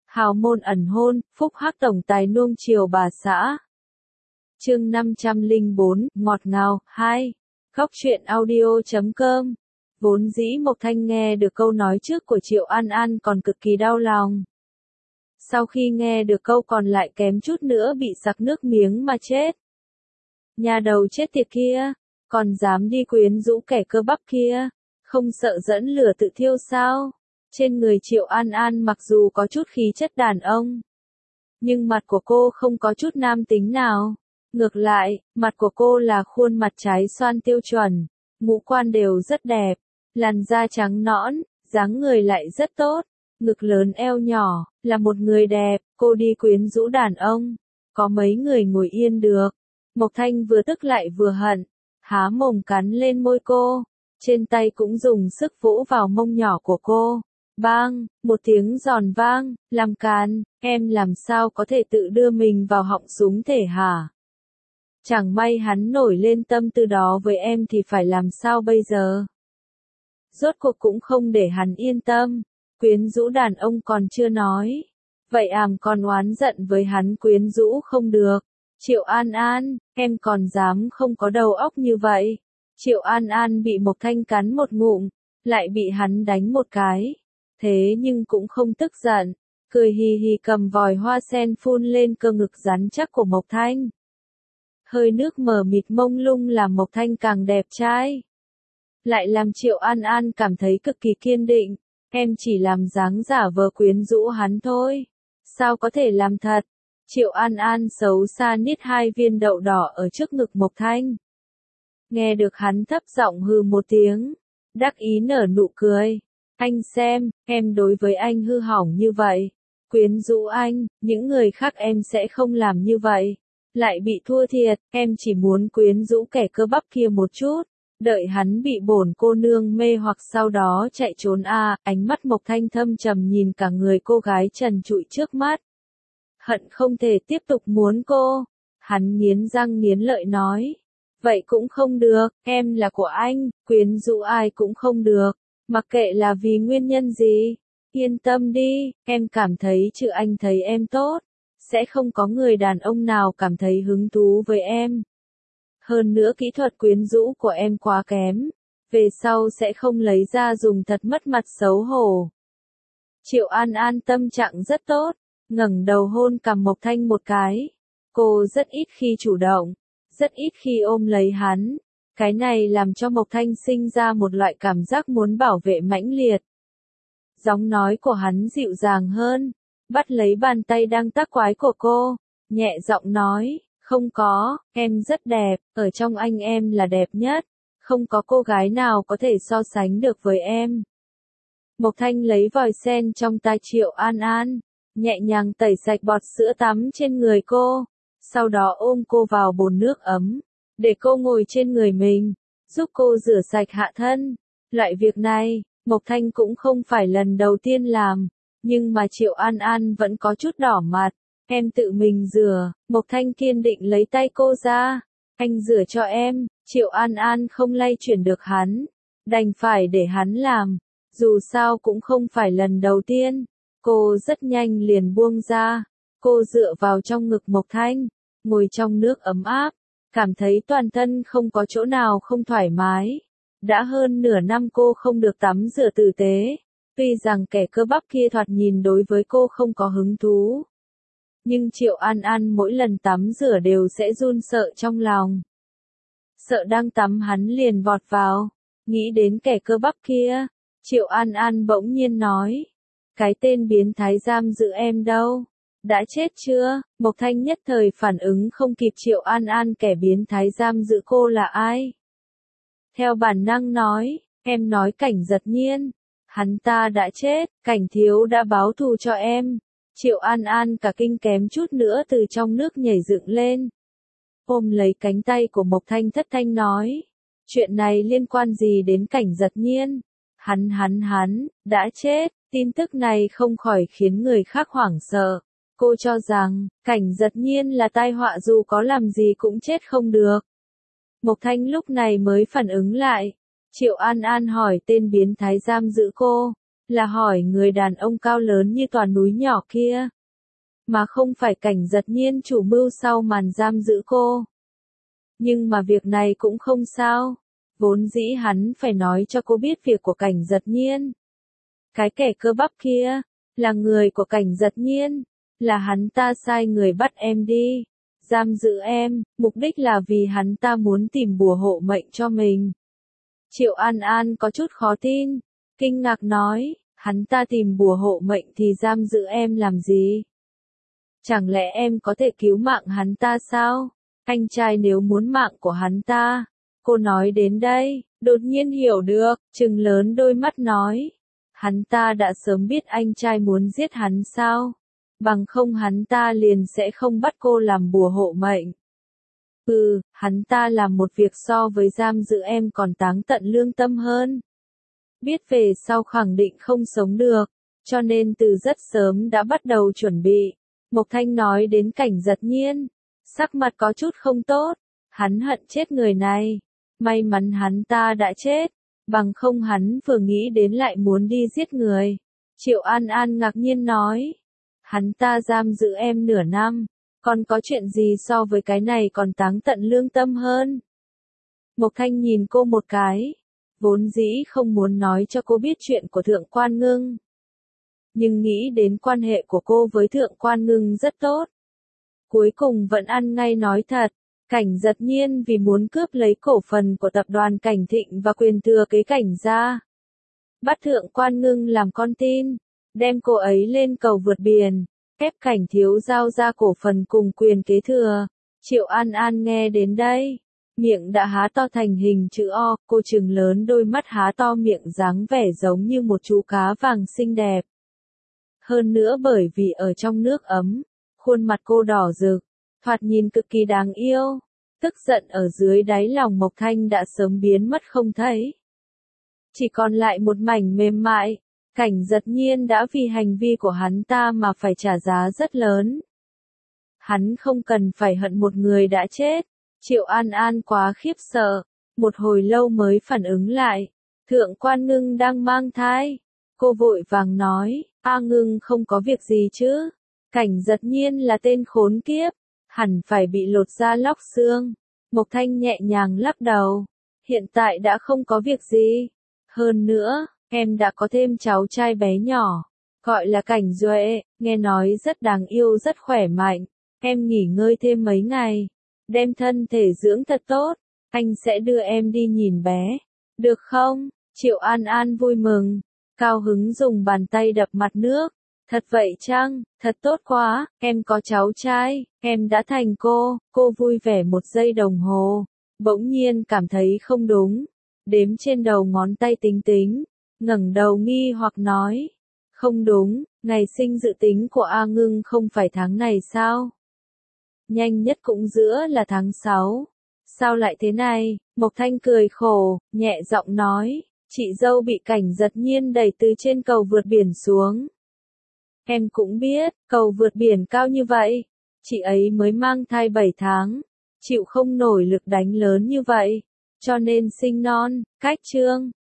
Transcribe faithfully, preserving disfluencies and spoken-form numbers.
Hào môn ẩn hôn, phúc hắc tổng tài nuông chiều bà xã. Chương năm trăm lẻ bốn, ngọt ngào, hai. Góc truyện audio chấm com. Vốn dĩ Mộc Thanh nghe được câu nói trước của Triệu An An còn cực kỳ đau lòng. Sau khi nghe được câu còn lại kém chút nữa bị sặc nước miếng mà chết. Nhà đầu chết tiệt kia, còn dám đi quyến rũ kẻ cơ bắp kia, không sợ dẫn lửa tự thiêu sao? Trên người Triệu An An mặc dù có chút khí chất đàn ông, nhưng mặt của cô không có chút nam tính nào. Ngược lại, mặt của cô là khuôn mặt trái xoan tiêu chuẩn, ngũ quan đều rất đẹp, làn da trắng nõn, dáng người lại rất tốt, ngực lớn eo nhỏ, là một người đẹp, cô đi quyến rũ đàn ông, có mấy người ngồi yên được. Mộc Thanh vừa tức lại vừa hận, há mồm cắn lên môi cô, trên tay cũng dùng sức vỗ vào mông nhỏ của cô. Bang, một tiếng giòn vang, làm càn, em làm sao có thể tự đưa mình vào họng súng thể hả? Chẳng may hắn nổi lên tâm tư đó với em thì phải làm sao bây giờ? Rốt cuộc cũng không để hắn yên tâm, quyến rũ đàn ông còn chưa nói. Vậy àm còn oán giận với hắn quyến rũ không được. Triệu An An, em còn dám không có đầu óc như vậy. Triệu An An bị Mộc Thanh cắn một ngụm, lại bị hắn đánh một cái. Thế nhưng cũng không tức giận, cười hì hì cầm vòi hoa sen phun lên cơ ngực rắn chắc của Mộc Thanh. Hơi nước mờ mịt mông lung làm Mộc Thanh càng đẹp trai. Lại làm Triệu An An cảm thấy cực kỳ kiên định, em chỉ làm dáng giả vờ quyến rũ hắn thôi. Sao có thể làm thật? Triệu An An xấu xa nít hai viên đậu đỏ ở trước ngực Mộc Thanh. Nghe được hắn thấp giọng hừ một tiếng, đắc ý nở nụ cười. Anh xem, em đối với anh hư hỏng như vậy, quyến rũ anh, những người khác em sẽ không làm như vậy. Lại bị thua thiệt, em chỉ muốn quyến rũ kẻ cơ bắp kia một chút, đợi hắn bị bổn cô nương mê hoặc sau đó chạy trốn a. À, ánh mắt Mộc Thanh thâm trầm nhìn cả người cô gái trần trụi trước mắt. Hận không thể tiếp tục muốn cô. Hắn nghiến răng nghiến lợi nói. Vậy cũng không được, em là của anh, quyến rũ ai cũng không được. Mặc kệ là vì nguyên nhân gì, yên tâm đi, em cảm thấy trừ anh thấy em tốt, sẽ không có người đàn ông nào cảm thấy hứng thú với em. Hơn nữa kỹ thuật quyến rũ của em quá kém, về sau sẽ không lấy ra dùng thật mất mặt xấu hổ. Triệu An An tâm trạng rất tốt, ngẩng đầu hôn cằm Mộc Thanh một cái. Cô rất ít khi chủ động, rất ít khi ôm lấy hắn. Cái này làm cho Mộc Thanh sinh ra một loại cảm giác muốn bảo vệ mãnh liệt. Giọng nói của hắn dịu dàng hơn, bắt lấy bàn tay đang tác quái của cô, nhẹ giọng nói, không có, em rất đẹp, ở trong anh em là đẹp nhất, không có cô gái nào có thể so sánh được với em. Mộc Thanh lấy vòi sen trong tay Triệu An An, nhẹ nhàng tẩy sạch bọt sữa tắm trên người cô, sau đó ôm cô vào bồn nước ấm. Để cô ngồi trên người mình, giúp cô rửa sạch hạ thân. Loại việc này, Mộc Thanh cũng không phải lần đầu tiên làm, nhưng mà Triệu An An vẫn có chút đỏ mặt. Em tự mình rửa, Mộc Thanh kiên định lấy tay cô ra. Anh rửa cho em, Triệu An An không lay chuyển được hắn, đành phải để hắn làm. Dù sao cũng không phải lần đầu tiên, cô rất nhanh liền buông ra. Cô dựa vào trong ngực Mộc Thanh, ngồi trong nước ấm áp. Cảm thấy toàn thân không có chỗ nào không thoải mái. Đã hơn nửa năm cô không được tắm rửa tử tế. Tuy rằng kẻ cơ bắp kia thoạt nhìn đối với cô không có hứng thú. Nhưng Triệu An An mỗi lần tắm rửa đều sẽ run sợ trong lòng. Sợ đang tắm hắn liền vọt vào. Nghĩ đến kẻ cơ bắp kia. Triệu An An bỗng nhiên nói. Cái tên biến thái giam giữ em đâu? Đã chết chưa? Mộc Thanh nhất thời phản ứng không kịp Triệu An An kẻ biến thái giam giữ cô là ai. Theo bản năng nói, em nói Cảnh Giật Nhiên. Hắn ta đã chết, Cảnh thiếu đã báo thù cho em. Triệu An An cả kinh kém chút nữa từ trong nước nhảy dựng lên. Ôm lấy cánh tay của Mộc Thanh thất thanh nói. Chuyện này liên quan gì đến Cảnh Giật Nhiên? Hắn hắn hắn, đã chết, tin tức này không khỏi khiến người khác hoảng sợ. Cô cho rằng, Cảnh Giật Nhiên là tai họa dù có làm gì cũng chết không được. Mộc Thanh lúc này mới phản ứng lại. Triệu An An hỏi tên biến thái giam giữ cô, là hỏi người đàn ông cao lớn như tòa núi nhỏ kia. Mà không phải Cảnh Giật Nhiên chủ mưu sau màn giam giữ cô. Nhưng mà việc này cũng không sao. Vốn dĩ hắn phải nói cho cô biết việc của Cảnh Giật Nhiên. Cái kẻ cơ bắp kia, là người của Cảnh Giật Nhiên. Là hắn ta sai người bắt em đi. Giam giữ em, mục đích là vì hắn ta muốn tìm bùa hộ mệnh cho mình. Triệu An An có chút khó tin. Kinh ngạc nói, hắn ta tìm bùa hộ mệnh thì giam giữ em làm gì? Chẳng lẽ em có thể cứu mạng hắn ta sao? Anh trai nếu muốn mạng của hắn ta. Cô nói đến đây, đột nhiên hiểu được, trừng lớn đôi mắt nói. Hắn ta đã sớm biết anh trai muốn giết hắn sao? Bằng không hắn ta liền sẽ không bắt cô làm bùa hộ mệnh. Ừ, hắn ta làm một việc so với giam giữ em còn táng tận lương tâm hơn. Biết về sau khẳng định không sống được, cho nên từ rất sớm đã bắt đầu chuẩn bị. Mộc Thanh nói đến Cảnh Giật Nhiên, sắc mặt có chút không tốt, hắn hận chết người này. May mắn hắn ta đã chết, bằng không hắn vừa nghĩ đến lại muốn đi giết người. Triệu An An ngạc nhiên nói, hắn ta giam giữ em nửa năm, còn có chuyện gì so với cái này còn táng tận lương tâm hơn? Mộc Thanh nhìn cô một cái, vốn dĩ không muốn nói cho cô biết chuyện của Thượng Quan Ngưng. Nhưng nghĩ đến quan hệ của cô với Thượng Quan Ngưng rất tốt. Cuối cùng vẫn ăn ngay nói thật, Cảnh Giật Nhiên vì muốn cướp lấy cổ phần của tập đoàn Cảnh Thịnh và quyền thừa kế Cảnh gia. Bắt Thượng Quan Ngưng làm con tin, đem cô ấy lên cầu vượt biển, ép Cảnh thiếu giao ra cổ phần cùng quyền kế thừa. Triệu An An nghe đến đây, miệng đã há to thành hình chữ O, cô trừng lớn đôi mắt há to miệng dáng vẻ giống như một chú cá vàng xinh đẹp. Hơn nữa bởi vì ở trong nước ấm, khuôn mặt cô đỏ rực, thoạt nhìn cực kỳ đáng yêu. Tức giận ở dưới đáy lòng Mộc Thanh đã sớm biến mất không thấy. Chỉ còn lại một mảnh mềm mại. Cảnh Giật Nhiên đã vì hành vi của hắn ta mà phải trả giá rất lớn. Hắn không cần phải hận một người đã chết. Triệu An An quá khiếp sợ, một hồi lâu mới phản ứng lại. Thượng Quan Ngưng đang mang thai. Cô vội vàng nói, A Ngưng không có việc gì chứ. Cảnh Giật Nhiên là tên khốn kiếp, hẳn phải bị lột da lóc xương. Mộc Thanh nhẹ nhàng lắc đầu, hiện tại đã không có việc gì. Hơn nữa, em đã có thêm cháu trai bé nhỏ, gọi là Cảnh Duệ, nghe nói rất đáng yêu rất khỏe mạnh. Em nghỉ ngơi thêm mấy ngày, đem thân thể dưỡng thật tốt, anh sẽ đưa em đi nhìn bé. Được không? Triệu An An vui mừng, cao hứng dùng bàn tay đập mặt nước. Thật vậy chăng? Thật tốt quá, em có cháu trai, em đã thành cô. Cô vui vẻ một giây đồng hồ, bỗng nhiên cảm thấy không đúng. Đếm trên đầu ngón tay tính tính, ngẩng đầu nghi hoặc nói. Không đúng, ngày sinh dự tính của A Ngưng không phải tháng này sao? Nhanh nhất cũng giữa là tháng sáu. Sao lại thế này? Mộc Thanh cười khổ, nhẹ giọng nói. Chị dâu bị Cảnh Giật Nhiên đẩy từ trên cầu vượt biển xuống. Em cũng biết, cầu vượt biển cao như vậy. Chị ấy mới mang thai bảy tháng. Chịu không nổi lực đánh lớn như vậy. Cho nên sinh non, cách trương.